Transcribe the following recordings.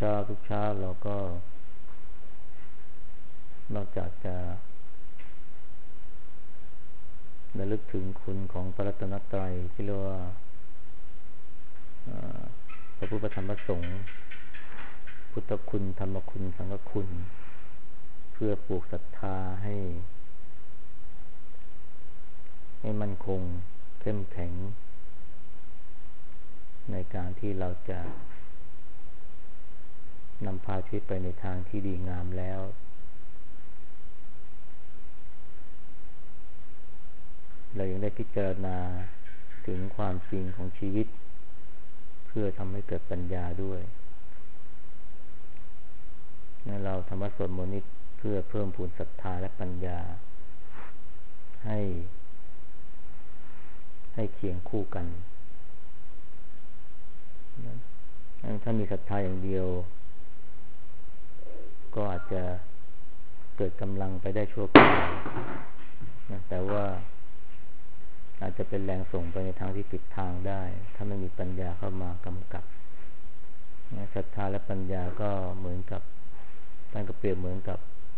เช้าเราก็นอกจากจะระลึกถึงคุณของพระรัตนตรัยที่เรียกว่าพระพุทธธรรมพระสงฆ์พุทธคุณธรรมคุณสังฆคุณเพื่อปลูกศรัทธาให้มั่นคงเข้มแข็งในการที่เราจะนำพาชีวิตไปในทางที่ดีงามแล้วเรายังได้พิจารณาถึงความจริงของชีวิตเพื่อทำให้เกิดปัญญาด้วยเราธรรมะสวดมนต์นี้เพื่อเพิ่มพูนศรัทธาและปัญญาให้เคียงคู่กันถ้ามีศรัทธาอย่างเดียวก็อาจจะเกิดกำลังไปได้ชั่วคราวแต่ว่าอาจจะเป็นแรงส่งไปในทางที่ผิดทางได้ถ้าไม่มีปัญญาเข้ามากำกับศรัทธาและปัญญาก็เหมือนกับท่านก็เปรียบเหมือนกับ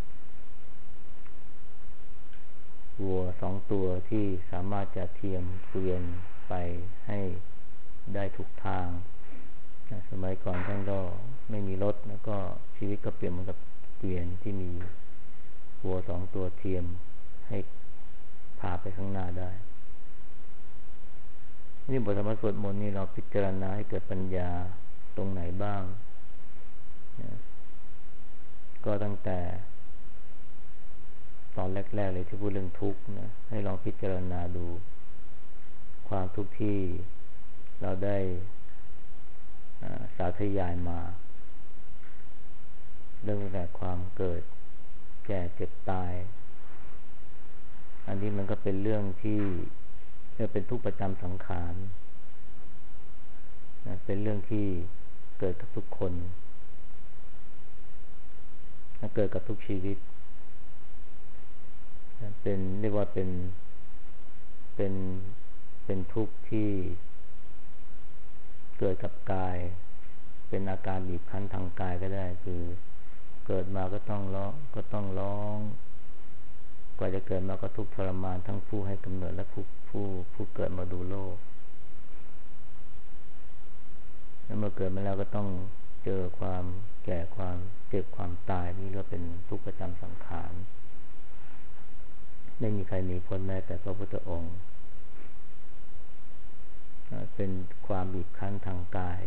วัว2 ตัวที่สามารถจะเทียมเกวียนไปให้ได้ถูกทางสมัยก่อนท่านก็ไม่มีรถแล้วก็ชีวิตก็เปรียบเหมือนกับเกวียนที่มีวัว2 ตัวเทียมให้พาไปข้างหน้าได้นี่บทธรรมสวดมนต์นี่เราพิจารณาให้เกิดปัญญาตรงไหนบ้างก็ตั้งแต่ตอนแรกๆเลยที่พูดเรื่องทุกข์นะให้ลองพิจารณาดูความทุกข์ที่เราได้สาธยายมาเรื่องแต่ความเกิดแก่เจ็บตายอันนี้มันก็เป็นเรื่องที่เป็นทุกข์ประจำสังขารนะเป็นเรื่องที่เกิดกับทุกคนเกิดกับทุกชีวิตเป็นเรียกว่าเป็นทุกข์ที่เกิดกับกายเป็นอาการบีบคั้นทางกายก็ได้คือเกิดมาก็ต้องร้องกว่าจะเกิดมาก็ทุกข์ทรมานทั้งผู้ให้กำเนิดและผู้เกิดมาดูโลกแล้วเมื่อเกิดมาแล้วก็ต้องเจอความแก่ความเจ็บความตายนี่ก็เป็นทุกข์ประจำสังขารไม่มีใครหนีพ้นแม้แต่พระพุทธองค์เป็นความบีบคั้นทางกาย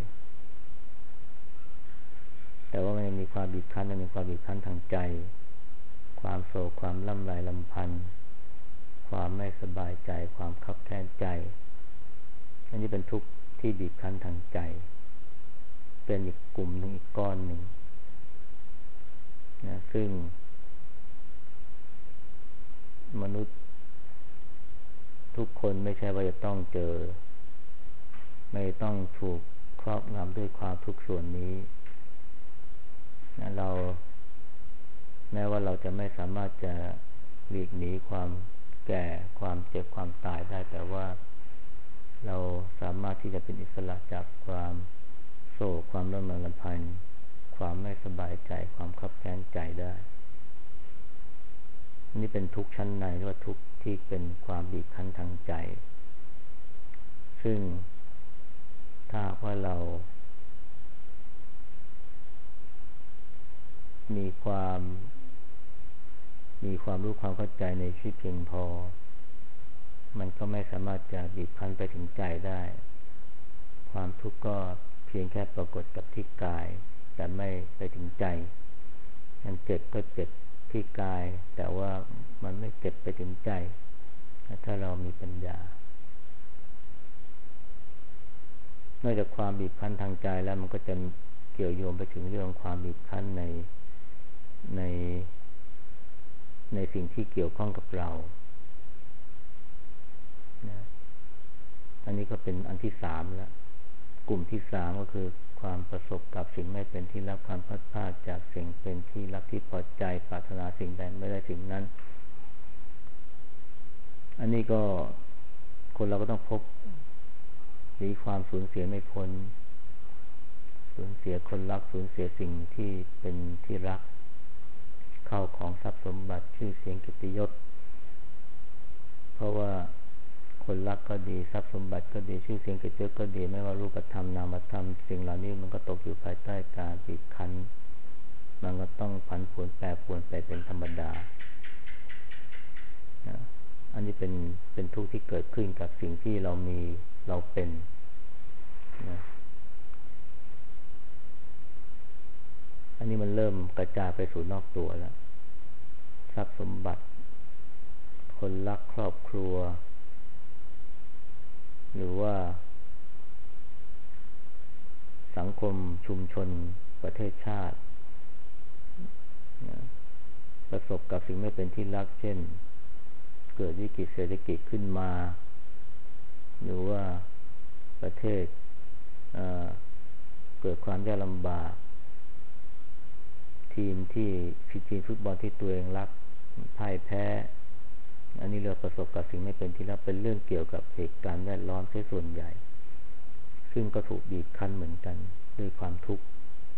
แต่ว่ามันมีความบีบคั้นมันมีความบีบคั้นทางใจความโศกความล่ำไรลำพันธ์ความไม่สบายใจความคับแค้นใจอันนี้เป็นทุกข์ที่บีบคั้นทางใจเป็นอีกกลุ่มหนึ่งอีกก้อนหนึ่งนะซึ่งมนุษย์ทุกคนไม่ใช่ว่าจะต้องเจอไม่ต้องถูกครอบงำด้วยความทุกข์ส่วนนี้นะเราแม้ว่าเราจะไม่สามารถจะหลีกหนีความแก่ความเจ็บความตายได้แต่ว่าเราสามารถที่จะเป็นอิสระจากความโศกความร่ำไรรำพันความไม่สบายใจความคับแค้นใจได้นี่เป็นทุกข์ชั้นในหรือว่าทุกข์ที่เป็นความบีบคั้นทางใจซึ่งถ้าว่าเรามีความรู้ความเข้าใจในชีวิตเพียงพอมันก็ไม่สามารถจะบีบคั้นไปถึงใจได้ความทุกข์ก็เพียงแค่ปรากฏกับที่กายแต่ไม่ไปถึงใจมันเจ็บก็เจ็บที่กายแต่ว่ามันไม่เจ็บไปถึงใจถ้าเรามีปัญญานอกจากความบีบคั้นทางใจแล้วมันก็จะเกี่ยวโยงไปถึงเรื่องความบีบคั้นในสิ่งที่เกี่ยวข้องกับเรานะอันนี้ก็เป็นอันที่3แล้วกลุ่มที่3ก็คือความประสบกับสิ่งไม่เป็นที่รักความพลัดพรากจากสิ่งเป็นที่รักที่พอใจปรารถนาสิ่งใดไม่ได้สิ่งนั้นอันนี้ก็คนเราก็ต้องพบหนีความสูญเสียไม่พ้นสูญเสียคนรักสูญเสียสิ่งที่เป็นที่รักเข้าของทรัพย์สมบัติชื่อเสียงเกียรติยศเพราะว่าคนรักก็ดีทรัพย์สมบัติก็ดีชื่อเสียงเกียรติยศก็ดีไม่ว่ารูปธรรมนามธรรมสิ่งเหล่านี้มันก็ตกอยู่ภายใต้การบีบคั้นมันก็ต้องผันผวนแปรปรวนไปเป็นธรรมดาอันนี้เป็นทุกข์ที่เกิดขึ้นกับสิ่งที่เรามีเราเป็นนะอันนี้มันเริ่มกระจายไปสู่นอกตัวแล้วทรัพย์สมบัติคนรักครอบครัวหรือว่าสังคมชุมชนประเทศชาติประสบกับสิ่งไม่เป็นที่รักเช่นเกิดวิกฤตเศรษฐกิจขึ้นมาหรือว่าประเทศเกิดความยากลำบากทีมฟุตบอลที่ตัวเองรักพ่ายแพ้อันนี้เราประสบกับสิ่งไม่เป็นที่รักเป็นเรื่องเกี่ยวกับเหตุการณ์แวดล้อมเสียส่วนใหญ่ซึ่งก็ถูกบีบคั้นเหมือนกันด้วยความทุกข์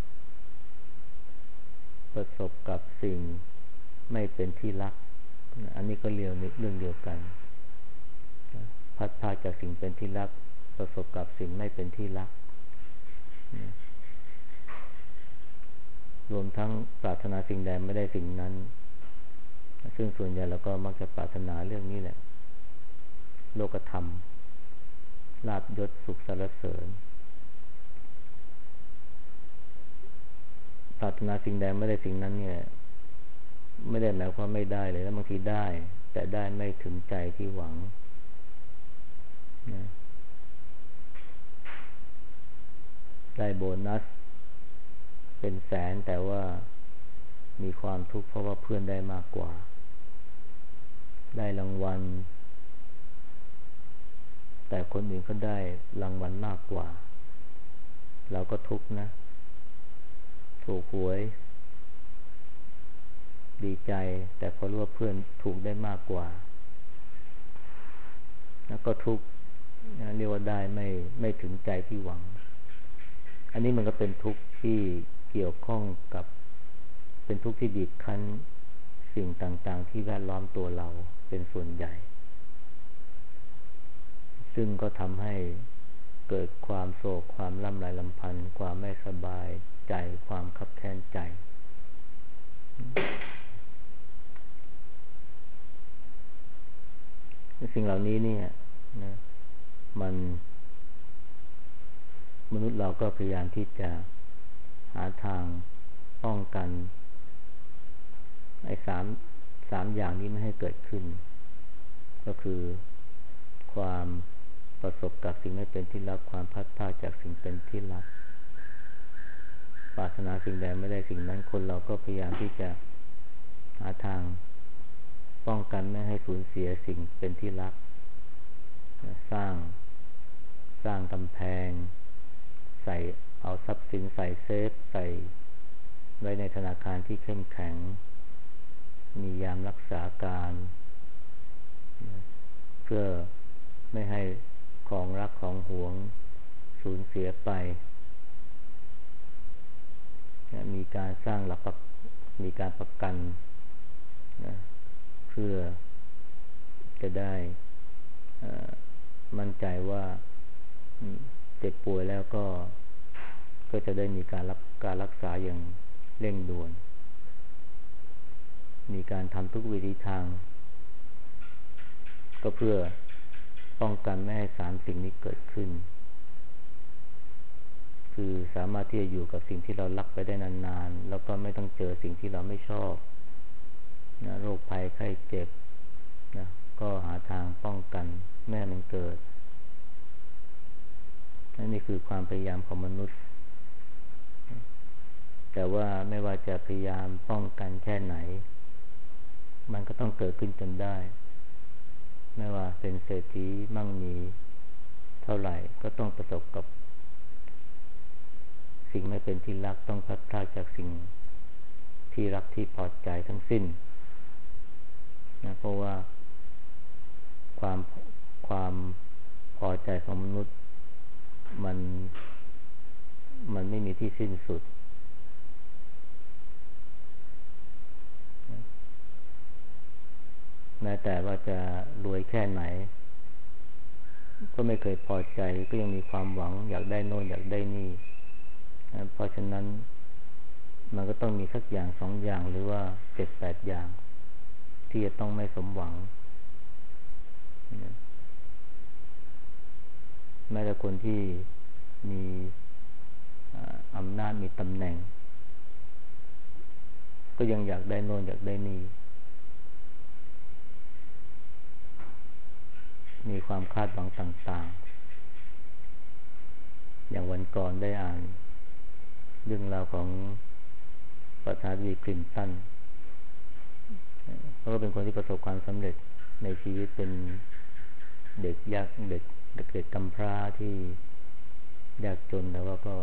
ประสบกับสิ่งไม่เป็นที่รักอันนี้ก็เรื่องเดียวกันพัดพาจากสิ่งเป็นที่รักประสบกับสิ่งไม่เป็นที่รักรวมทั้งปรารถนาสิ่งใดไม่ได้สิ่งนั้นซึ่งส่วนใหญ่เราก็มักจะปรารถนาเรื่องนี้แหละโลกธรรมลาภยศสุขสรรเสริญปรารถนาสิ่งใดไม่ได้สิ่งนั้นเนี่ยไม่ได้หมายความไม่ได้เลยแล้วบางทีได้แต่ได้ไม่ถึงใจที่หวังนะได้โบนัสเป็นแสนแต่ว่ามีความทุกข์เพราะว่าเพื่อนได้มากกว่าได้รางวัลแต่คนอื่นก็ได้รางวัลมากกว่าเราก็ทุกข์นะถูกหวยดีใจแต่พอรู้ว่าเพื่อนถูกได้มากกว่าแล้วก็ทุกข์เรียกว่าได้ไม่ถึงใจที่หวังอันนี้มันก็เป็นทุกข์ที่เกี่ยวข้องกับเป็นทุกข์ที่บีบคั้นสิ่งต่างๆที่แวดล้อมตัวเราเป็นส่วนใหญ่ซึ่งก็ทำให้เกิดความโศกความล่ำไรลำพันธ์ความไม่สบายใจความคับแค้นใจสิ่งเหล่านี้เนี่ยนะมนุษย์เราก็พยายามที่จะหาทางป้องกันไอ้สามอย่างนี้ไม่ให้เกิดขึ้นก็คือความประสบกับสิ่งไม่เป็นที่รักความพัดพรากจากสิ่งเป็นที่รักปรารถนาสิ่งใดไม่ได้สิ่งนั้นคนเราก็พยายามที่จะหาทางป้องกันไม่ให้สูญเสียสิ่งเป็นที่รักสร้างกำแพงใส่เอาทรัพย์สินใส่เซฟใส่ไว้ในธนาคารที่เข้มแข็งมียามรักษาการเพื่อไม่ให้ของรักของหวงสูญเสียไปมีการสร้างมีการประกันนะเพื่อจะได้มั่นใจว่าเจ็บป่วยแล้วก็จะได้มีการรักษาอย่างเร่งด่วนมีการทำทุกวิธีทางก็เพื่อป้องกันไม่ให้สามสิ่งนี้เกิดขึ้นคือสามารถที่จะอยู่กับสิ่งที่เรารักไปได้นานๆแล้วก็ไม่ต้องเจอสิ่งที่เราไม่ชอบนะโรคภัยไข้เจ็บนะก็หาทางป้องกันไม่ให้มันเกิดนี่คือความพยายามของมนุษย์แต่ว่าไม่ว่าจะพยายามป้องกันแค่ไหนมันก็ต้องเกิดขึ้นจนได้ไม่ว่าเป็นเศรษฐีมั่งมีเท่าไหร่ก็ต้องประสบกับสิ่งไม่เป็นที่รักต้องพัดพรากจากสิ่งที่รักที่พอใจทั้งสิ้นนะเพราะว่าความพอใจของมนุษย์มันไม่มีที่สิ้นสุดแม้แต่ว่าจะรวยแค่ไหนก็ไม่เคยพอใจก็ยังมีความหวังอยากได้โน่นอยากได้นี่เพราะฉะนั้นมันก็ต้องมีสักอย่างสองอย่างหรือว่า7-8อย่างที่จะต้องไม่สมหวังแม้แต่คนที่มีอำนาจมีตำแหน่งก็ยังอยากได้โน่นอยากได้นี่มีความคาดหวังต่างๆอย่างวันก่อนได้อ่านเรื่องราวของประธานาธิบดีคลินตันเขาก็เป็นคนที่ประสบความสำเร็จในชีวิตเป็นเด็กยากเด็กกำพร้าที่ยากจนแต่ว่าก็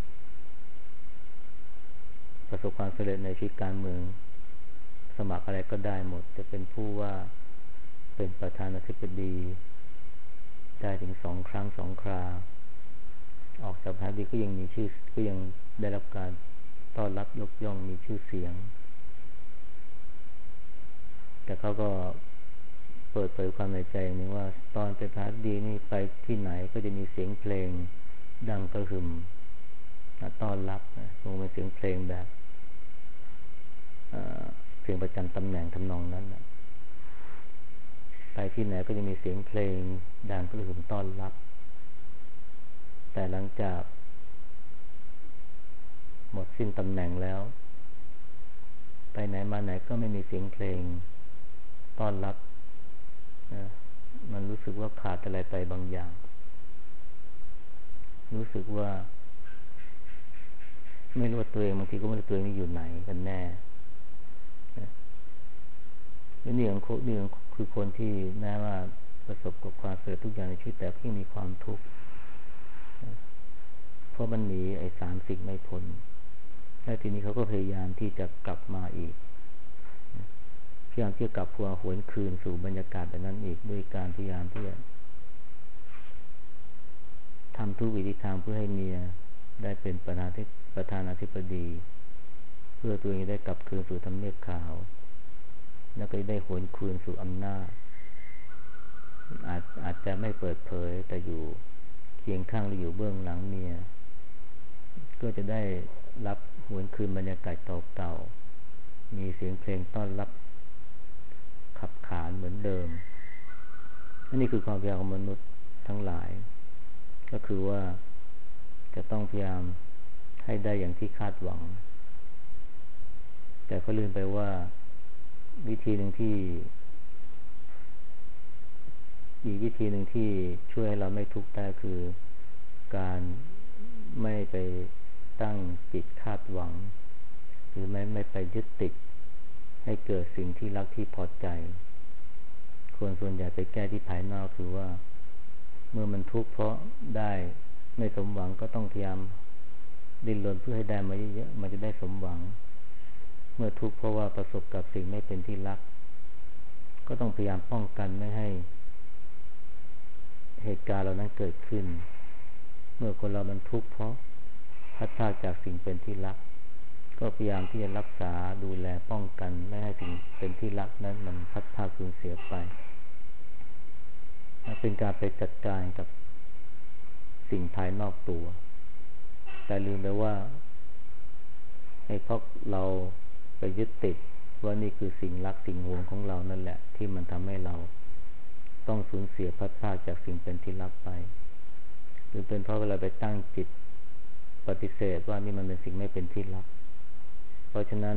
ประสบความสำเร็จในชีวิตการเมืองสมัครอะไรก็ได้หมดจะเป็นผู้ว่าเป็นประธานาธิบดีได้ถึง2 ครั้ง2 คราออกจากประธานาธิบดีก็ยังมีชื่อก็ยังได้รับการต้อนรับยกย่องมีชื่อเสียงแต่เขาก็เปิดเผยความในใจนึงว่าตอนเป็นประธานาธิบดีนี่ไปที่ไหนก็จะมีเสียงเพลงดังกระหึ่มต้อนรับคงเป็นเสียงเพลงแบบเพลงประจำตำแหน่งทำนองนั้นไปที่ไหนก็จะมีเสียงเพลงดังกระหึ่มต้อนรับแต่หลังจากหมดสิ้นตำแหน่งแล้วไปไหนมาไหนก็ไม่มีเสียงเพลงต้อนรับมันรู้สึกว่าขาดอะไรไปบางอย่างรู้สึกว่าไม่รู้ว่าตัวเองบางทีก็ไม่รู้ตัวเองนี่อยู่ไหนกันแน่และนี่คือคนที่แม้ว่าประสบกับความสำเร็จทุกอย่างในชีวิตแต่ก็ยังมีความทุกข์เพราะมันหนีไอ้3 สิ่งไม่พ้นและทีนี้เขาก็พยายามที่จะกลับมาอีกพยายามที่จะกลับหัวหวนคืนสู่บรรยากาศแบบนั้นอีกด้วยการพยายามที่จะทำทุกวิธีทางเพื่อให้เมียได้เป็นประธานาธิบดีเพื่อตัวเองได้กลับคืนสู่ทำเนียบขาวแล้วก็ได้หวนคืนสู่อำนาจอาจจะไม่เปิดเผยแต่อยู่เคียงข้างหรืออยู่เบื้องหลังเมียก็จะได้รับหวนคืนบรรยากาศเก่าๆมีเสียงเพลงต้อนรับขับขานเหมือนเดิมนี่คือความพยายามของมนุษย์ทั้งหลายก็คือว่าจะต้องพยายามให้ได้อย่างที่คาดหวังแต่ก็ลืมไปว่าวิธีหนึ่งที่ช่วยให้เราไม่ทุกข์ได้คือการไม่ไปตั้งจิตคาดหวังหรือไม่ไปยึดติดให้เกิดสิ่งที่รักที่พอใจคนส่วนใหญ่ไปแก้ที่ภายนอกคือว่าเมื่อมันทุกข์เพราะได้ไม่สมหวังก็ต้องพยายามดิ้นรนเพื่อให้ได้มาเยอะๆมันจะได้สมหวังเมื่อทุกข์เพราะว่าประสบกับสิ่งไม่เป็นที่รักก็ต้องพยายามป้องกันไม่ให้เหตุการณ์เหล่านั้นเกิดขึ้นเมื่อคนเรามันทุกข์เพราะพัดพลาดจากสิ่งเป็นที่รักก็พยายามที่จะรักษาดูแลป้องกันไม่ให้สิ่งเป็นที่รักนั้นมันพัดพลาดสูญเสียไปเป็นการไปจัดการกับสิ่งภายนอกตัวแต่ลืมไปว่าเพราะเราไปยึดติดว่านี่คือสิ่งรักสิ่งหวงของเรานั่นแหละที่มันทำให้เราต้องสูญเสียพัดพลาดจากสิ่งเป็นที่รักไปหรือเป็นเพราะเราไปตั้งจิตปฏิเสธว่านี่มันเป็นสิ่งไม่เป็นที่รักเพราะฉะนั้น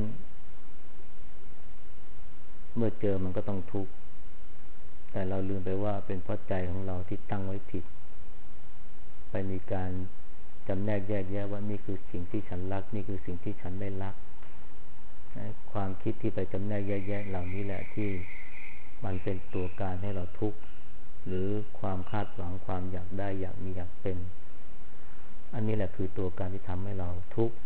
เมื่อเจอมันก็ต้องทุกข์แต่เราลืมไปว่าเป็นเพราะใจของเราที่ตั้งไว้ผิดไปมีการจำแนกแยกแยะว่านี่คือสิ่งที่ฉันรักนี่คือสิ่งที่ฉันไม่รักความคิดที่ไปจำแนกแยกแยะเหล่านี้แหละที่มันเป็นตัวการให้เราทุกข์หรือความคาดหวังความอยากได้อยากมีอยากเป็นอันนี้แหละคือตัวการที่ทำให้เราทุกข์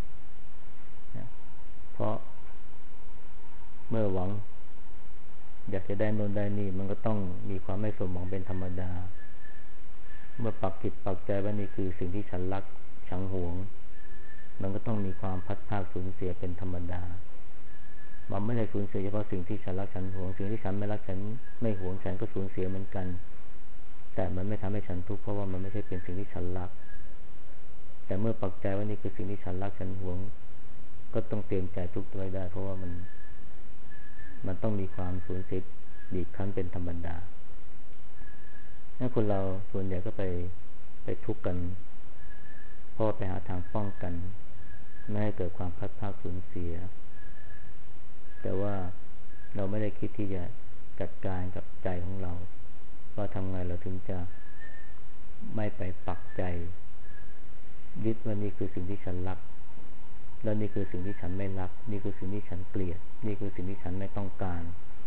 เพราะเมื่อหวังอยากจะได้โน่นได้นี่มันก็ต้องมีความไม่สมหวังเป็นธรรมดาเมื่อปักจิตปักใจว่านี่คือสิ่งที่ฉันรักฉันหวงมันก็ต้องมีความพัดพรากสูญเสียเป็นธรรมดามันไม่ได้สูญเสียเฉพาะสิ่งที่ฉันรักฉันหวงสิ่งที่ฉันไม่รักฉันไม่หวงฉันก็สูญเสียเหมือนกันแต่มันไม่ทำให้ฉันทุกข์เพราะว่ามันไม่ใช่เป็นสิ่งที่ฉันรักแต่เมื่อปักใจว่านี่คือสิ่งที่ฉันรักฉันหวงก็ต้องเตรียมใจทุกข์ไว้ได้เพราะว่ามันต้องมีความสูญเสียบีบคั้นเป็นธรรมดาถ้าคนเราส่วนใหญ่ก็ไปทุกข์กันเพราะไปหาทางป้องกันไม่ให้เกิดความพัดพรากสูญเสียแต่ว่าเราไม่ได้คิดที่จะจัดการกับใจของเราว่าทำไงเราถึงจะไม่ไปปักใจยึดว่านี่คือสิ่งที่ฉันรักแล้วนี่คือสิ่งที่ฉันไม่รักนี่คือสิ่งที่ฉันเกลียดนี่คือสิ่งที่ฉันไม่ต้องการ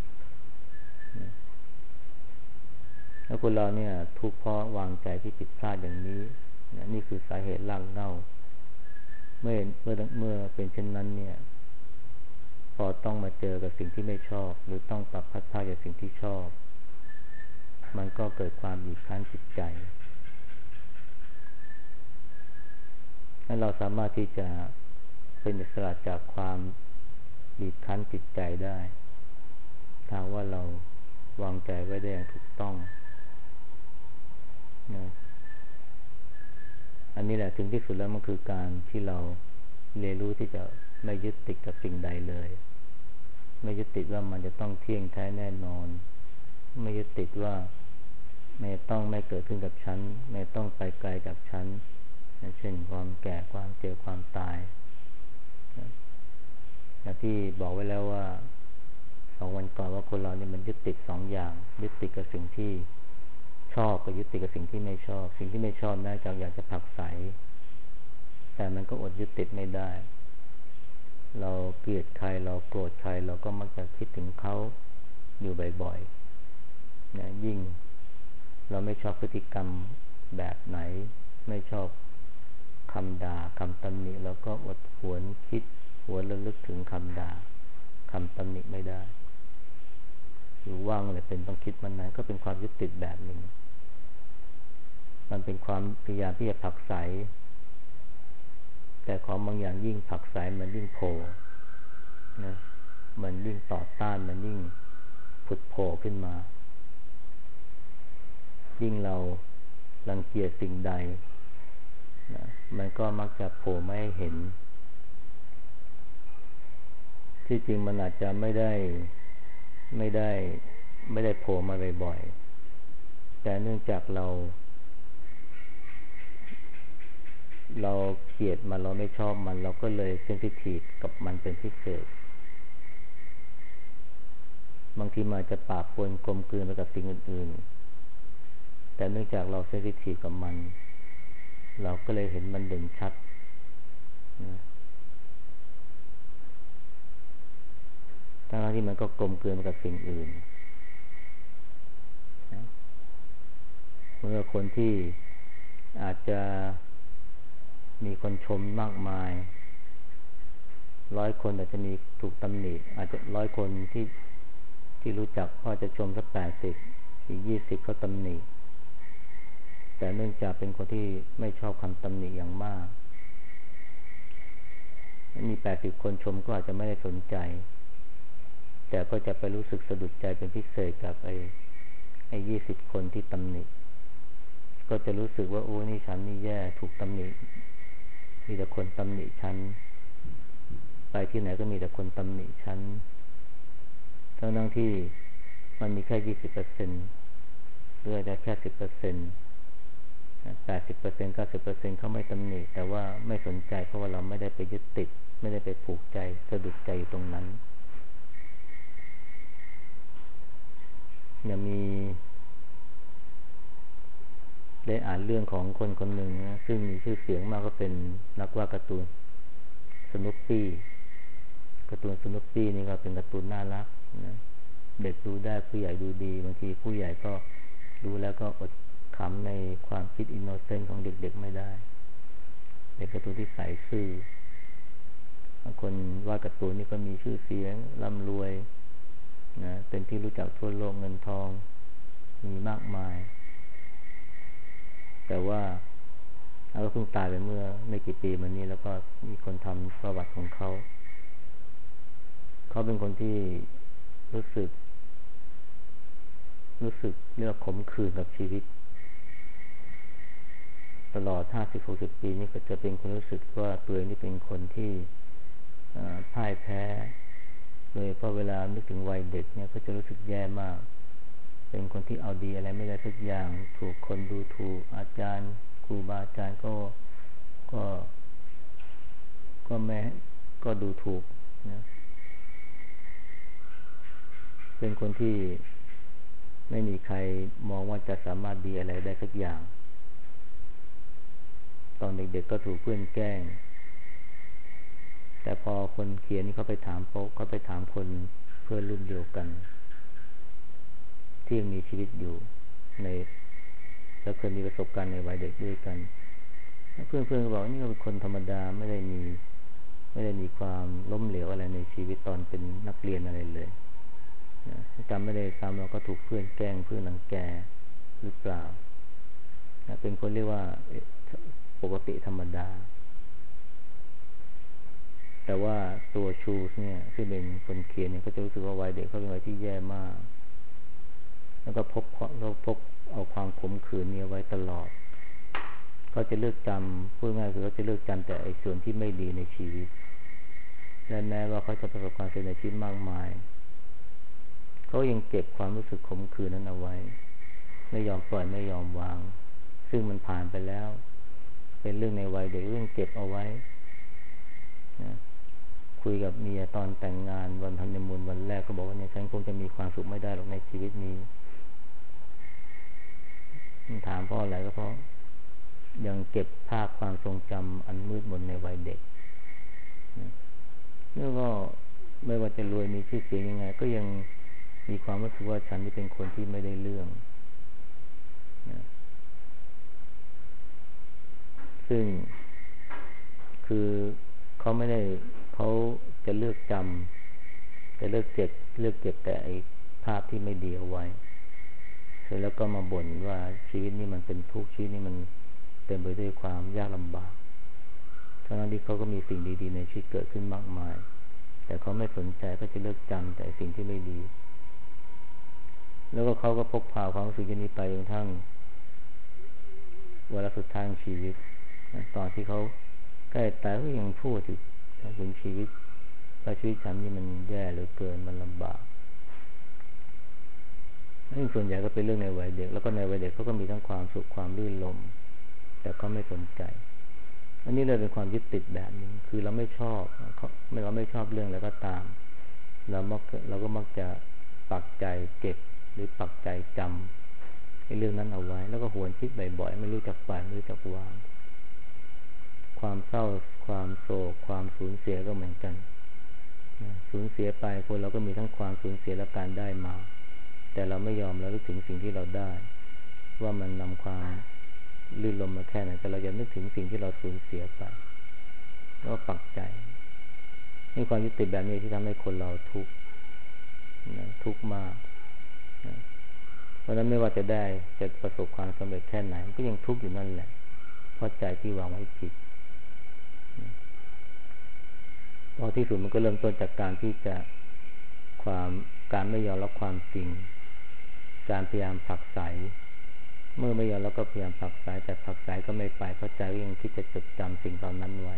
แล้วคนเราเนี่ยทุกข์เพราะวางใจที่ผิดพลาดอย่างนี้นี่คือสาเหตุรากเหง้าเมื่อเป็นเช่นนั้นเนี่ยพอต้องมาเจอกับสิ่งที่ไม่ชอบหรือต้องปรับพัดพาจากสิ่งที่ชอบมันก็เกิดความบีบคั้นจิตใจให้เราสามารถที่จะเป็นอิสระจากความบีบคั้นจิตใจได้ถ้าว่าเราวางใจไว้ได้อย่างถูกต้องนะอันนี้แหละถึงที่สุดแล้วมันคือการที่เราเรียนรู้ที่จะไม่ยึดติดกับสิ่งใดเลยไม่ยึดติดว่ามันจะต้องเที่ยงแท้แน่นอนไม่ยึดติดว่าไม่ต้องไม่เกิดขึ้นกับฉันไม่ต้องไปไกลกับฉันเช่นความแก่ความเจ็บความตายอย่างที่บอกไว้แล้วว่า2 วันก่อนว่าคนเราเนี่ยมันยึดติด2 อย่างยึดติดกับสิ่งที่ชอบกับยึดติดกับสิ่งที่ไม่ชอบสิ่งที่ไม่ชอบน่าจะอยากจะผลักไสแต่มันก็อดยึดติดไม่ได้เราเกลียดใครเราโกรธใครเราก็มักจะคิดถึงเขาอยู่บ่อยๆนะยิ่งเราไม่ชอบพฤติกรรมแบบไหนไม่ชอบคำด่าคำตำหนิเราก็อดหวนคิดหวนระลึกถึงคำด่าคำตำหนิไม่ได้อยู่ว่างเลยเป็นต้องคิดมันนั้นก็เป็นความยึดติดแบบหนึ่งมันเป็นความพยายามที่จะผลักไสแต่ของบางอย่างยิ่งผลักไสมันยิ่งโผล่นะมันยิ่งต่อต้านมันยิ่งผุดโผล่ขึ้นมายิ่งเรารังเกียจสิ่งใดนะมันก็มักจะโผล่ไม่ให้เห็นที่จริงมันอาจจะไม่ได้โผล่มาบ่อยๆแต่เนื่องจากเราเกลียดมันเราไม่ชอบมันเราก็เลยเซนซิทีฟกับมันเป็นพิเศษบางทีมันจะปะปนกลมกลืนไปกับสิ่งอื่นๆแต่เนื่องจากเราเซนซิทีฟกับมันเราก็เลยเห็นมันเด่นชัดนะทั้งที่มันก็กลมกลืนไปกับสิ่งอื่นนะเมื่อคนที่อาจจะมีคนชมมากมาย100 คนอาจจะมีถูกตำหนิอาจจะ100 คนที่รู้จักก็จะชมสัก80อีก20เขาตำหนิแต่เนื่องจากเป็นคนที่ไม่ชอบคำตำหนิอย่างมากมี80 คนชมก็อาจจะไม่ได้สนใจแต่ก็จะไปรู้สึกสะดุดใจเป็นพิเศษกับไอ้20 คนที่ตำหนิก็จะรู้สึกว่าโอ้นี่ฉันนี่แย่ถูกตำหนิมีแต่คนตำหนิฉันไปที่ไหนก็มีแต่คนตำหนิฉันทั้งที่มันมีแค่ 20% หรือได้แค่ 10% 80% 90% เขาไม่ตำหนิแต่ว่าไม่สนใจเพราะว่าเราไม่ได้ไปยึดติดไม่ได้ไปผูกใจสะดุดใจอยู่ตรงนั้นยังมีได้อ่านเรื่องของคนคนหนึ่งนะซึ่งมีชื่อเสียงมากก็เป็นนักวาดการ์ตูนสนุปปี้การ์ตูนสนุปปี้นี่ก็เป็นการ์ตูนน่ารักนะเด็กดูได้ผู้ใหญ่ดูดีบางทีผู้ใหญ่ก็ดูแล้วก็อดขำในความคิดอินโนเซนต์ของเด็กๆไม่ได้เด็กการ์ตูนที่ใสซื่อบางคนวาดการ์ตูนนี่ก็มีชื่อเสียงร่ำรวยนะเป็นที่รู้จักทั่วโลกเงินทองมีมากมายแต่ว่าก็เพิ่งตายไปเมื่อไม่กี่ปีมานี้แล้วก็มีคนทำประวัติของเขาเป็นคนที่รู้สึกเรียกว่าขมขื่นกับชีวิตตลอด50-60 ปีนี่ก็จะเป็นคนรู้สึกว่าตัวเองนี่เป็นคนที่พ่ายแพ้เลยเพราะเวลานึกถึงวัยเด็กเนี่ยก็จะรู้สึกแย่มากเป็นคนที่เอาดีอะไรไม่ได้สักอย่างถูกคนดูถูกอาจารย์ครูบาอาจารย์ก็แม้ก็ดูถูกนะเป็นคนที่ไม่มีใครมองว่าจะสามารถดีอะไรได้สักอย่างตอนเด็กๆก็ถูกเพื่อนแกล้งแต่พอคนเขียนนี่เขาไปถามคนเพื่อนรุ่นเดียวกันที่ยังมีชีวิตอยู่แล้วเคยมีประสบการณ์ในวัยเด็กด้วยกันเพื่อนก็บอกนี่ก็เป็นคนธรรมดาไม่ได้มีความล้มเหลวอะไรในชีวิตตอนเป็นนักเรียนอะไรเลยจำไม่ได้ซ้ำเราก็ถูกเพื่อนแกล้งเพื่อนรังแกหรือเปล่าเป็นคนเรียกว่าปกติธรรมดาแต่ว่าตัวชูสเนี่ยที่เป็นคนเขียนเนี่ยก็จะรู้สึกว่าวัยเด็กเขาเป็นวัยที่แย่มากแล้วก็พกเอาความขมขื่นเนี่ยไว้ตลอดเขาจะเลือกจำพูดง่ายคือเขาจะเลือกจำแต่ไอ้ส่วนที่ไม่ดีในชีวิตและแม้ว่าเขาจะประสบความสำเร็จในชีวิตมากมายเขายังเก็บความรู้สึกขมขื่นนั้นเอาไว้ไม่ยอมปล่อยไม่ยอมวางซึ่งมันผ่านไปแล้วเป็นเรื่องในวัยเด็กเรื่องเก็บเอาไว้นะคุยกับเมียตอนแต่งงานวันฮันนีมูนวันแรกก็บอกว่าเนี่ยฉันคงจะมีความสุขไม่ได้หรอกในชีวิตนี้ถามเพราะอะไรก็เพราะยังเก็บภาพความทรงจำอันมืดมนในวัยเด็กแล้วก็ไม่ว่าจะรวยมีชื่อเสียงยังไงก็ยังมีความรู้สึกว่าฉันนี่เป็นคนที่ไม่ได้เรื่องซึ่งคือเขาจะเลือกจำจะเลือกเก็บแต่ไอ้ภาพที่ไม่ดีเอาไว้เสร็จแล้วก็มาบ่นว่าชีวิตนี่มันเป็นทุกข์ชีวิตนี่มันเต็มไปด้วยความยากลำบากทั้งที่เขาก็มีสิ่งดีๆในชีวิตเกิดขึ้นมากมายแต่เขาไม่สนใจก็จะเลือกจำแต่สิ่งที่ไม่ดีแล้วก็เขาก็พกพาความรู้สึกนี้ไปจนทั้งวาระสุดท้ายของชีวิตตอนที่เขาใกล้ตายก็ยังพูดถึงชีวิตว่าชีวิตฉันนี่มันแย่เหลือเกินมันลำบากนั่นส่วนใหญ่ก็เป็นเรื่องในวัยเด็กแล้วก็ในวัยเด็กเขาก็มีทั้งความสุขความรื่นรมแต่เขาไม่สนใจอันนี้เลยเป็นความยึดติดแบบนึงคือเราไม่ชอบเรื่องแล้วก็ตามเราก็มักจะปักใจเก็บหรือปักใจจำในเรื่องนั้นเอาไว้แล้วก็หวนคิดบ่อยๆไม่รู้จักปล่อยไม่รู้จักวางความเศร้าความโศกความสูญเสียก็เหมือนกันสูญเสียไปคนเราก็มีทั้งความสูญเสียและการได้มาแต่เราไม่ยอมระลึกถึงสิ่งที่เราได้ว่ามันนำความลื่นลมมาแค่ไหนแต่เราอย่านึกถึงสิ่งที่เราสูญเสียไปแล้วก็ปักใจนี่ความยึดติดแบบนี้ที่ทำให้คนเราทุกข์มากเพราะนั้นไม่ว่าจะประสบความสำเร็จแค่ไหนก็ยังทุกข์อยู่นั่นแหละเพราะใจที่วางไว้ผิดพอที่สุดมันก็เริ่มต้นจากการที่จะการไม่ยอมรับความจริงการพยายามผลักไสเมื่อไม่ยอมแล้วก็พยายามผลักไสแต่ผลักไสก็ไม่ไปเพราะใจก็ยังคิดจะจดจำสิ่งเหล่านั้นไว้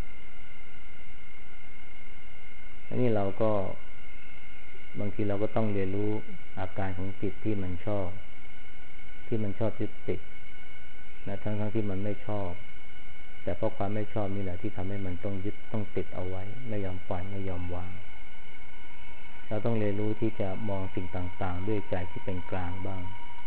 อันนี้เราก็บางทีเราก็ต้องเรียนรู้อาการของจิตที่มันชอบยึดติดนะทั้งที่มันไม่ชอบแต่เพราะความไม่ชอบนี่แหละที่ทำให้มันต้องยึดต้องติดเอาไว้ไม่ยอมปล่อยไม่ยอมวางเราต้องเรียนรู้ที่จะมองสิ่งต่างๆด้วยใจที่เป็นกลางบ้าง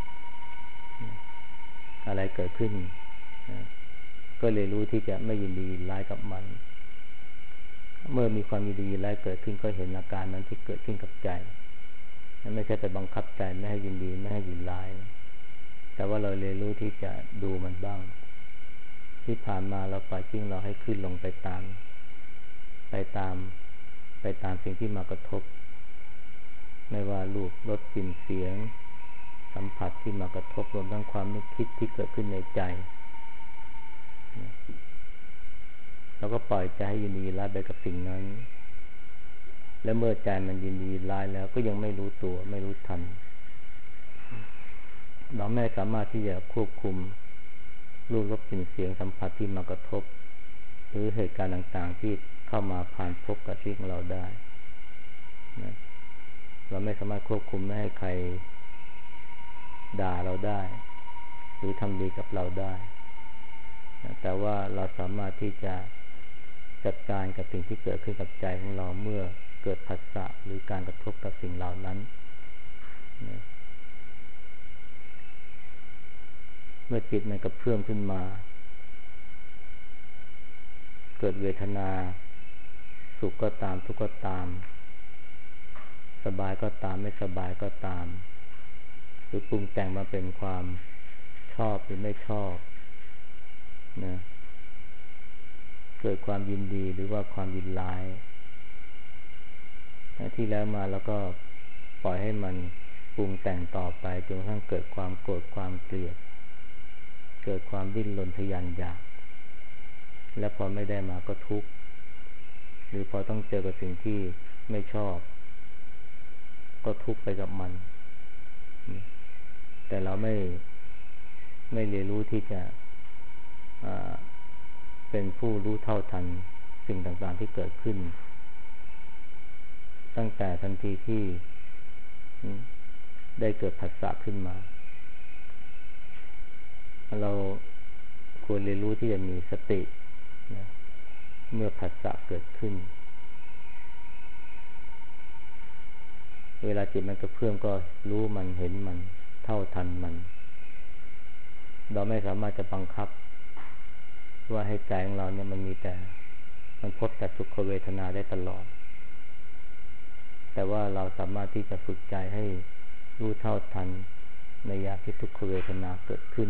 อะไรเกิดขึ้นก็เรียนรู้ที่จะไม่ยินดียินร้ายกับมันเมื่อมีความยินดียินร้ายเกิดขึ้นก็เห็นอาการนั้นที่เกิดขึ้นกับใจไม่ใช่ไปบังคับใจไม่ให้ยินดีไม่ให้ยินร้ายแต่ว่าเราเรียนรู้ที่จะดูมันบ้างที่ผ่านมาเราปล่อยทิ้งเราให้ขึ้นลงไปตามสิ่งที่มากระทบไม่ว่ารูปรสกลิ่นเสียงสัมผัสที่มากระทบรวมทั้งความนึกคิดที่เกิดขึ้นในใจเราก็ปล่อยใจให้ยินดียินร้ายไปกับสิ่งนั้นแล้วเมื่อใจมันยินดียินร้ายแล้วก็ยังไม่รู้ตัวไม่รู้ทันเราไม่สามารถที่จะควบคุมรูปรสกลิ่นเสียงสัมผัสที่มากระทบหรือเหตุการณ์ต่างๆที่เข้ามาผ่านพบกับชีวิตของเราได้นะเราไม่สามารถควบคุมไม่ให้ใครด่าเราได้หรือทำดีกับเราได้นะแต่ว่าเราสามารถที่จะจัดการกับสิ่งที่เกิดขึ้นกับใจของเราเมื่อเกิดผัสสะหรือการกระทบกับสิ่งเหล่านั้นนะเมื่อจิตมันกระเพื่อมขึ้นมาเกิดเวทนาสุขก็ตามทุกข์ก็ตามสบายก็ตามไม่สบายก็ตามหรือปรุงแต่งมาเป็นความชอบหรือไม่ชอบนะเกิดความยินดีหรือว่าความยินร้ายที่แล้วมาแล้วก็ปล่อยให้มันปรุงแต่งต่อไปจนกระทั่งเกิดความโกรธความเกลียดเกิดความดิ้นรนทะยานอยากและพอไม่ได้มาก็ทุกข์หรือพอต้องเจอกับสิ่งที่ไม่ชอบก็ทุกข์ไปกับมันแต่เราไม่เรียนรู้ที่จะเป็นผู้รู้เท่าทันสิ่งต่างๆที่เกิดขึ้นตั้งแต่ทันทีที่ได้เกิดผัสสะขึ้นมาเราควรเรียนรู้ที่จะมีสตินะเมื่อผัสสะเกิดขึ้นเวลาจิตมันกระเพื่อมก็รู้มันเห็นมันเท่าทันมันเราไม่สามารถจะบังคับว่าให้ใจของเราเนี่ยมันพบแต่ทุกขเวทนาได้ตลอดแต่ว่าเราสามารถที่จะฝึกใจให้รู้เท่าทันในยามที่ทุกขเวทนาเกิดขึ้น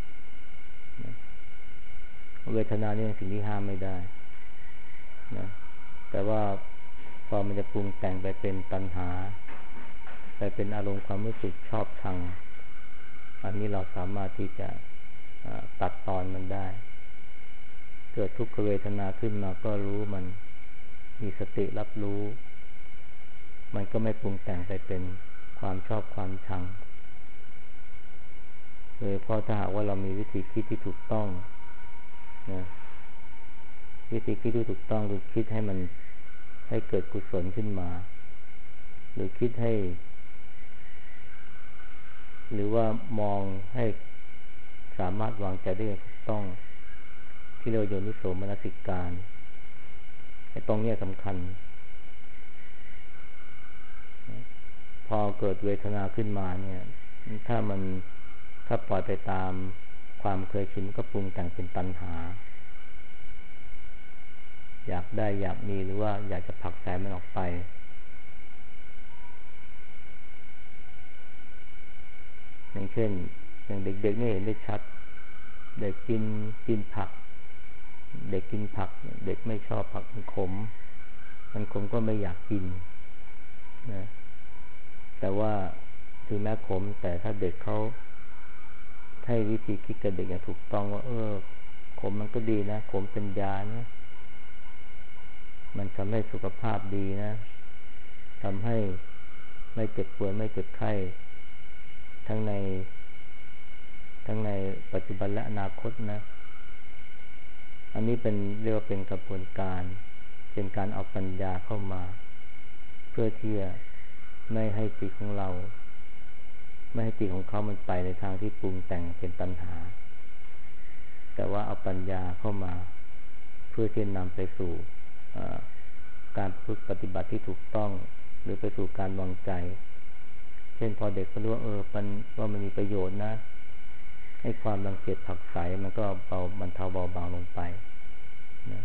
เวทนานี่เป็นสิ่งที่ห้ามไม่ได้นะแต่ว่าพอมันจะปรุงแต่งไปเป็นตัณหาไปเป็นอารมณ์ความรู้สึกชอบชังอันนี้เราสามารถที่จะตัดตอนมันได้เกิดทุกขเวทนาขึ้นมาก็รู้มันมีสติรับรู้มันก็ไม่ปรุงแต่งไปเป็นความชอบความชังเลยเพราะถ้าหากว่าเรามีวิธีคิดที่ถูกต้องนะวิธีคิดที่ถูกต้องคือคิดให้มันให้เกิดกุศลขึ้นมาหรือคิดให้หรือว่ามองให้สามารถวางใจได้อย่างถูกต้องที่เราโยนิโสมนสิการไอ้ตรงนี้สำคัญพอเกิดเวทนาขึ้นมาเนี่ยถ้าปล่อยไปตามความเคยชินก็ปรุงแต่งเป็นตัณหาอยากได้อยากมีหรือว่าอยากจะผลักไสมันออกไปอย่างเช่นอย่างเด็กๆนี่เห็นได้ชัดเด็กกินผักเด็กกินผักเด็กไม่ชอบผักมันขมก็ไม่อยากกินนะแต่ว่าถึงแม้ขมแต่ถ้าเด็กเขาให้วิธีคิดกับเด็กอย่างถูกต้องว่าขมมันก็ดีนะขมเป็นยานะมันทำให้สุขภาพดีนะทำให้ไม่เจ็บป่วยไม่เจ็บไข้ทั้งในปัจจุบันและอนาคตนะอันนี้เรียกว่าเป็นกระบวนการเป็นการเอาปัญญาเข้ามาเพื่อที่จะไม่ให้จิตของเราไม่ให้จิตของเขามันไปในทางที่ปรุงแต่งเป็นตัณหาแต่ว่าเอาปัญญาเข้ามาเพื่อที่นำไปสู่การฝึกปฏิบัติที่ถูกต้องหรือไปสู่การวางใจเช่นพอเด็กเขารู้ว่ามันมีประโยชน์นะให้ความรังเกียจผักใสมันก็มันเทาเบาบางลงไปนะ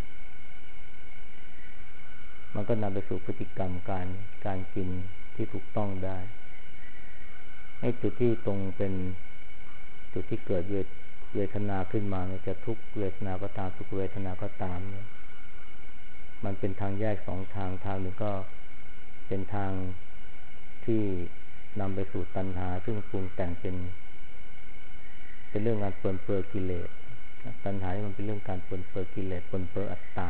มันก็นำไปสู่พฤติกรรมการกินที่ถูกต้องได้ให้จุดที่ตรงเป็นจุดที่เกิดเวทนาขึ้นมาเนี่ยจะทุกเวทนาก็ตามทุกเวทนาก็ตามเนี่ยมันเป็นทางแยกสองทางหนึ่งก็เป็นทางที่นำไปสู่ตัณหาซึ่งปรุงแต่งเป็นเรื่องการเปลือยกิเลสตัณหานี่มันเป็นเรื่องการปนเปื้อนกิเลสปนเปื้อนอัตตา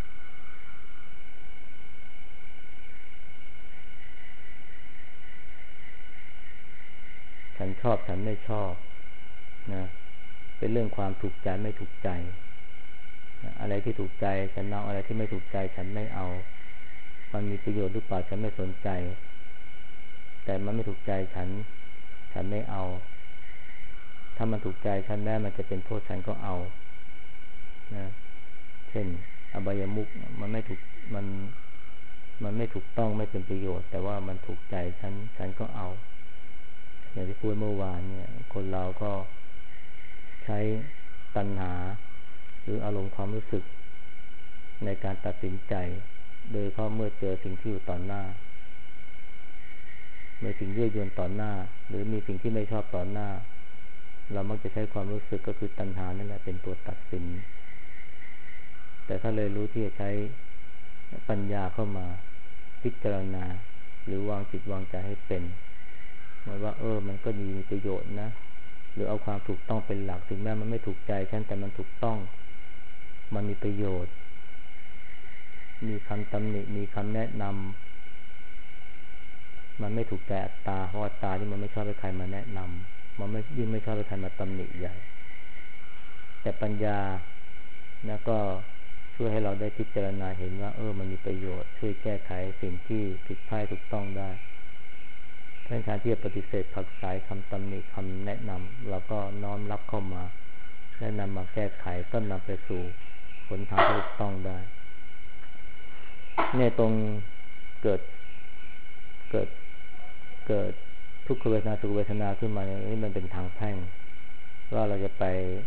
ฉันชอบฉันไม่ชอบนะเป็นเรื่องความถูกใจไม่ถูกใจอะไรที่ถูกใจฉันเอาอะไรที่ไม่ถูกใจฉันไม่เอามันมีประโยชน์หรือเปล่าฉันไม่สนใจแต่มันไม่ถูกใจฉันไม่เอาถ้ามันถูกใจฉันแม้มันจะเป็นโทษฉันก็เอานะเช่นอบายมุขมันไม่ถูกมันไม่ถูกต้องไม่เป็นประโยชน์แต่ว่ามันถูกใจฉันก็เอาอย่างที่พูดเมื่อวานเนี่ยคนเราก็ใช้ตัณหาหรืออารมณ์ความรู้สึกในการตัดสินใจโดยเพราะเมื่อเจอสิ่งที่อยู่ต่อหน้าเมื่อสิ่งยั่วยวนต่อหน้าหรือมีสิ่งที่ไม่ชอบต่อหน้าเรามักจะใช้ความรู้สึกก็คือตัณหานั่นแหละเป็นตัวตัดสินแต่ถ้าเลยรู้ที่จะใช้ปัญญาเข้ามาพิจารณาหรือวางจิตวางใจให้เป็นหมายว่ามันก็มีประโยชน์นะหรือเอาความถูกต้องเป็นหลักถึงแม้มันไม่ถูกใจฉันแต่มันถูกต้องมันมีประโยชน์มีคำตำหนิมีคำแนะนำมันไม่ถูกใจอัตตาเพราะอัตตาที่มันไม่ชอบให้ใครมาแนะนำมันไม่ยิ่งไม่ชอบให้ใครมาตำหนิใหญ่แต่ปัญญานะก็ช่วยให้เราได้พิจารณาเห็นว่ามันมีประโยชน์ช่วยแก้ไขสิ่งที่ผิดพลาดถูกต้องได้แทนที่จะปฏิเสธผักสายคำตำหนิคำแนะนำเราก็น้อมรับเข้ามาและนำมาแก้ไขก็นำไปสู่ผลทางที่ถูกต้องได้เนี่ยตรงเกิดทุกขเวทนาสุขเวทนาขึ้นมาเนี่ยนี่มันเป็นทางแพ่งว่าเราจะ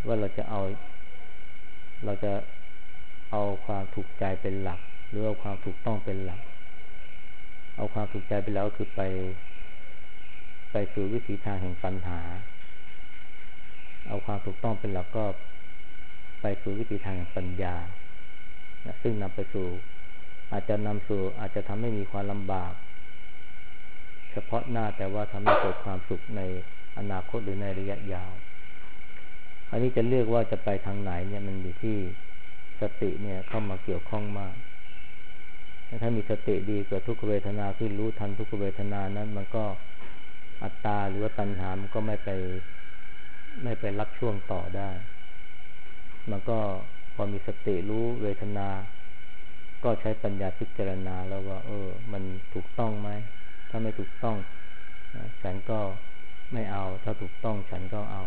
เอาความถูกใจเป็นหลักหรือเอาความถูกต้องเป็นหลักเอาความถูกใจเป็นหลักก็คือไปสู่วิถีทางแห่งปัญหาเอาความถูกต้องเป็นหลักก็ไปสู่วิถีทางแห่งปัญญาซึ่งนำไปสู่อาจจะทำให้มีความลำบากเฉพาะหน้าแต่ว่าทำให้เกิดความสุขในอนาคตหรือในระยะยาวอันนี้จะเรียกว่าจะไปทางไหนเนี่ยมันอยู่ที่สติเนี่ยเข้ามาเกี่ยวข้องมากถ้ามีสติดีเกิดทุกขเวทนาขึ้นรู้ทันทุกขเวทนานั้นมันก็อัตตาหรือว่าตัณหามันก็ไม่ไปรับช่วงต่อได้มันก็พอมีสติรู้เวทนาก็ใช้ปัญญาพิจารณาแล้วว่ามันถูกต้องไหมถ้าไม่ถูกต้องฉันก็ไม่เอาถ้าถูกต้องฉันก็เอา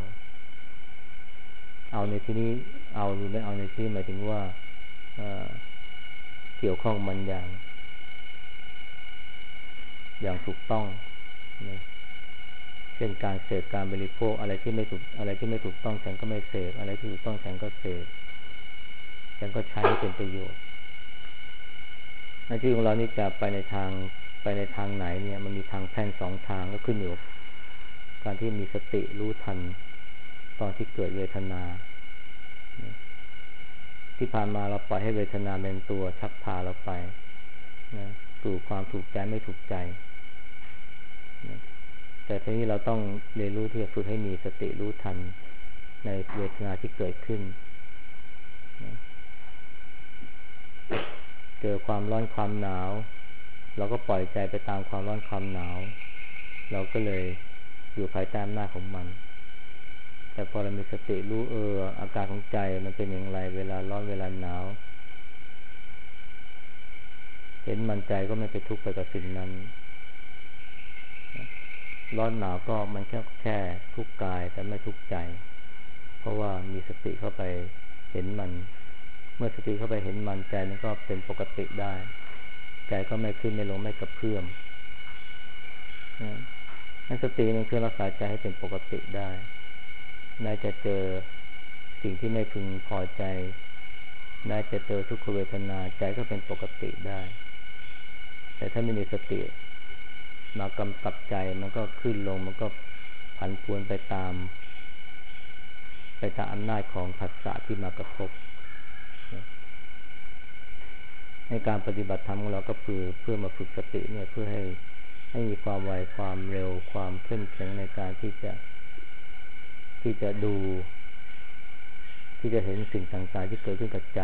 ในที่นี้เอาหรือไม่เอาในที่หมายถึงว่าเกี่ยวข้องมันอย่างถูกต้องนะเช่นการเสพการบริโภคอะไรที่ไม่ถูกต้องฉันก็ไม่เสพอะไรที่ถูกต้องฉันก็เสพฉันก็ใช้ให้เป็นประโยชน์หน้าที่ของเรานี่จะไปในทางไหนเนี่ยมันมีทางแพ่งสองทางก็ขึ้นอยู่กับการที่มีสติรู้ทันตอนที่เกิดเวทนาที่ผ่านมาเราปล่อยให้เวทนาเป็นตัวชักพาเราไปนะสู่ความถูกใจไม่ถูกใจนะแต่ทีนี้เราต้องเรียนรู้ที่จะฝึกให้มีสติรู้ทันในเวทนาที่เกิดขึ้นนะเจอความร้อนความหนาวเราก็ปล่อยใจไปตามความร้อนความหนาวเราก็เลยอยู่ภายใต้อำนาจของมันแต่พอเรามีสติรู้อาการของใจมันเป็นอย่างไรเวลาร้อนเวลาหนาวเห็นมันใจก็ไม่ไปทุกข์ไปกับสิ่งนั้นร้อนหนาวก็มันแค่ทุกข์กายแต่ไม่ทุกข์ใจเพราะว่ามีสติเข้าไปเห็นมันเมื่อสติเข้าไปเห็นมันใจมันก็เป็นปกติได้ใจก็ไม่ขึ้นไม่ลงไม่กระเพื่อมนั่นสติมันคือรักษาใจให้เป็นปกติได้น่าจะเจอสิ่งที่ไม่พึงพอใจน่าจะเจอทุกขเวทนาใจก็เป็นปกติได้แต่ถ้าไม่มีสติมากำกับใจมันก็ขึ้นลงมันก็ผันผวนไปตามอำนาจของผัสสะที่มากระทบในการปฏิบัติธรรมของเราก็เพื่อมาฝึกสติเนี่ยเพื่อให้มีความไวความเร็วความเข้มแข็งในการที่จะดูที่จะเห็นสิ่งต่างๆที่เกิดขึ้นกับใจ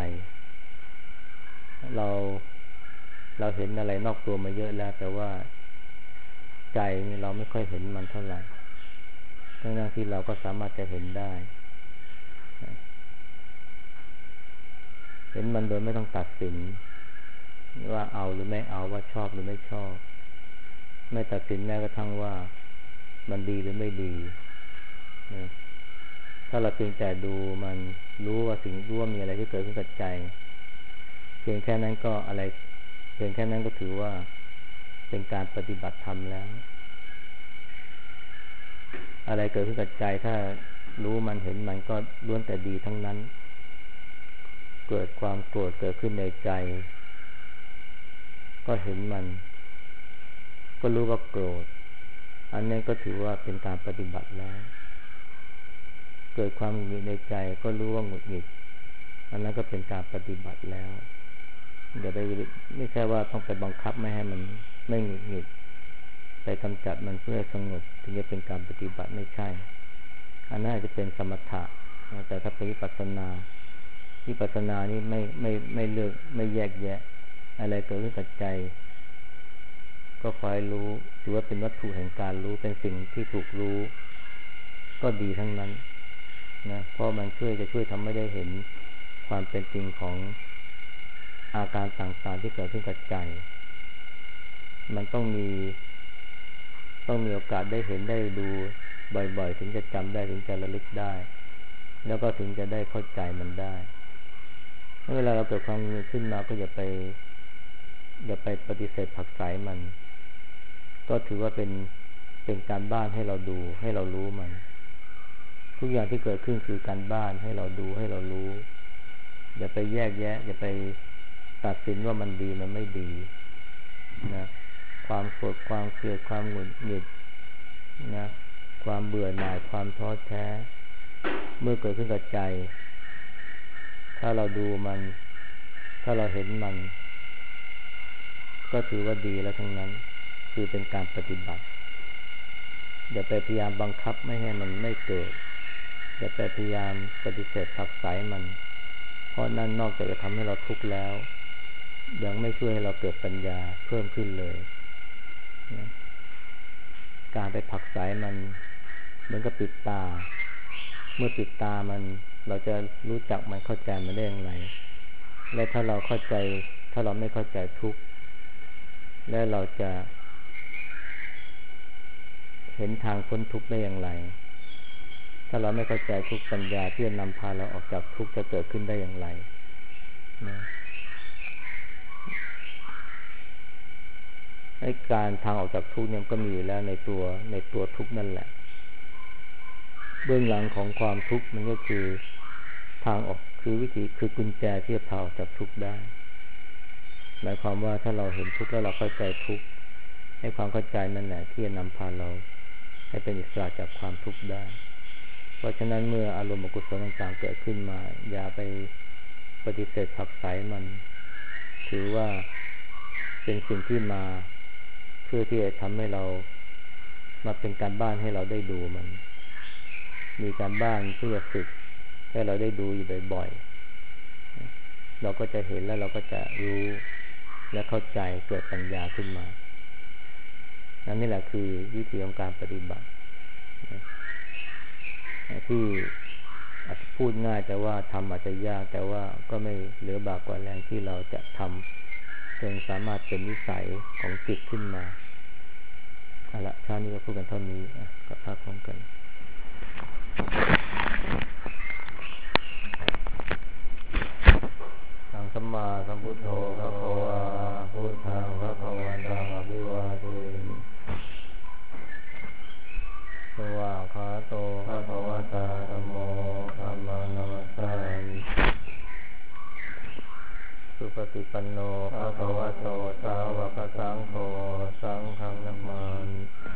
เราเห็นอะไรนอกตัวมาเยอะแล้วแต่ว่าใจนี่เราไม่ค่อยเห็นมันเท่าไหร่ทั้งที่เราก็สามารถจะเห็นได้เห็นมันโดยไม่ต้องตัดสินว่าเอาหรือไม่เอาว่าชอบหรือไม่ชอบไม่ตัดสินแม้กระทั่งว่ามันดีหรือไม่ดีนะถ้าเราเพียงแต่ดูมันรู้ว่ามีอะไรที่เกิดขึ้นกับใจเพียงแค่นั้นก็อะไรเพียงแค่นั้นก็ถือว่าเป็นการปฏิบัติธรรมแล้วอะไรเกิดขึ้นกับใจถ้ารู้มันเห็นมันก็ล้วนแต่ดีทั้งนั้นเกิดความโกรธเกิดขึ้นในใจก็เห็นมันก็รู้ว่าโกรธอันนี้ก็ถือว่าเป็นการปฏิบัติแล้วเกิดความหงุดหงิดในใจก็รู้ว่าหงุดหงิดอันนั้นก็เป็นการปฏิบัติแล้วอย่าไปไม่ใช่ว่าต้องไปบังคับไม่ให้มันไม่หงุดหงิดไปกำจัดมันเพื่อสงบถึงจะเป็นการปฏิบัติไม่ใช่อันนั้นอาจจะเป็นสมถะแต่ถ้าเป็นวิปัสสนานี่ไม่เลือกไม่แยกแยะอะไรเกิดขึ้นกับใจก็คอยรู้ถือว่าเป็นวัตถุแห่งการรู้เป็นสิ่งที่ถูกรู้ก็ดีทั้งนั้นนะเพราะมันจะช่วยทำให้ได้เห็นความเป็นจริงของอาการต่างๆที่เกิดขึ้นกับใจมันต้องมีโอกาสได้เห็นได้ดูบ่อยๆถึงจะจำได้ถึงจะระลึกได้แล้วก็ถึงจะได้เข้าใจมันได้เวลาเราเกิดความมีขึ้นมาก็อย่าไปปฏิเสธผักใสมันก็ถือว่าเป็นการบ้านให้เราดูให้เรารู้มันทุกอย่างที่เกิดขึ้นคือการบ้านให้เราดูให้เรารู้อย่าไปแยกแยะอย่าไปตัดสินว่ามันดีมันไม่ดีนะความโกรธความเกลียดความหงุดหงิดนะความเบื่อหน่ายความท้อแท้เมื่อเกิดขึ้นกับใจถ้าเราดูมันถ้าเราเห็นมันก็ถือว่าดีแล้วทั้งนั้นคือเป็นการปฏิบัติอย่าไปพยายามบังคับไม่ให้มันไม่เกิดอย่าไปพยายามปฏิเสธผักใสมันเพราะนั่นนอกจากจะทำให้เราทุกข์แล้วยังไม่ช่วยให้เราเกิดปัญญาเพิ่มขึ้นเลยนะการไปผักใสมันเหมือนกับปิดตาเมื่อปิดตามันเราจะรู้จักมันเข้าใจมันได้อย่างไรและถ้าเราเข้าใจถ้าเราไม่เข้าใจทุกข์และเราจะเห็นทางพ้นทุกข์ได้อย่างไรถ้าเราไม่เข้าใจทุกปัญญาที่จะนำพาเราออกจากทุกข์จะเกิดขึ้นได้อย่างไรนะไอ้การทางออกจากทุกข์เนี่ยก็มีอยู่แล้วในตัวทุกข์นั่นแหละเบื้องหลังของความทุกข์มันก็คือทางออกคือวิธีคือกุญแจที่จะพาออกจากทุกข์ได้หมายความว่าถ้าเราเห็นทุกข์แล้วเราเข้าใจทุกข์ให้ความเข้าใจนั่นแหละที่จะนำพาเราให้เป็นอิสระจากความทุกข์ได้เพราะฉะนั้นเมื่ออารมณ์อกุศลต่างๆเกิดขึ้นมาอย่าไปปฏิเสธผักใสมันถือว่าเป็นสิ่งที่มาเพื่อที่จะทำให้เรามาเป็นการบ้านให้เราได้ดูมันมีการบ้านเพื่อฝึกให้เราได้ดูอยู่บ่อยๆเราก็จะเห็นแล้วเราก็จะรู้และเข้าใจเกิดปัญญาขึ้นมานั่นนี่แหละคือวิธีของการปฏิบัติที่อาจจะพูดง่ายแต่ว่าทำอาจจะยากแต่ว่าก็ไม่เหลือบากกว่าแรงที่เราจะทำจนสามารถเป็นนิสัยของจิตขึ้นมาเอาละชาตินี้ก็พูดกันเท่านี้ก็พักพร้อมกันสัมมาสัมพุทโธภะคะวาพุทธังภะคะวันตังอภิวาเทมิสวากขาโตภะคะวะตาธัมโมธัมมังนัมมัสสามิสุปฏิปันโนภะคะวะโตสาวกสังโฆสังฆังนัมมามิ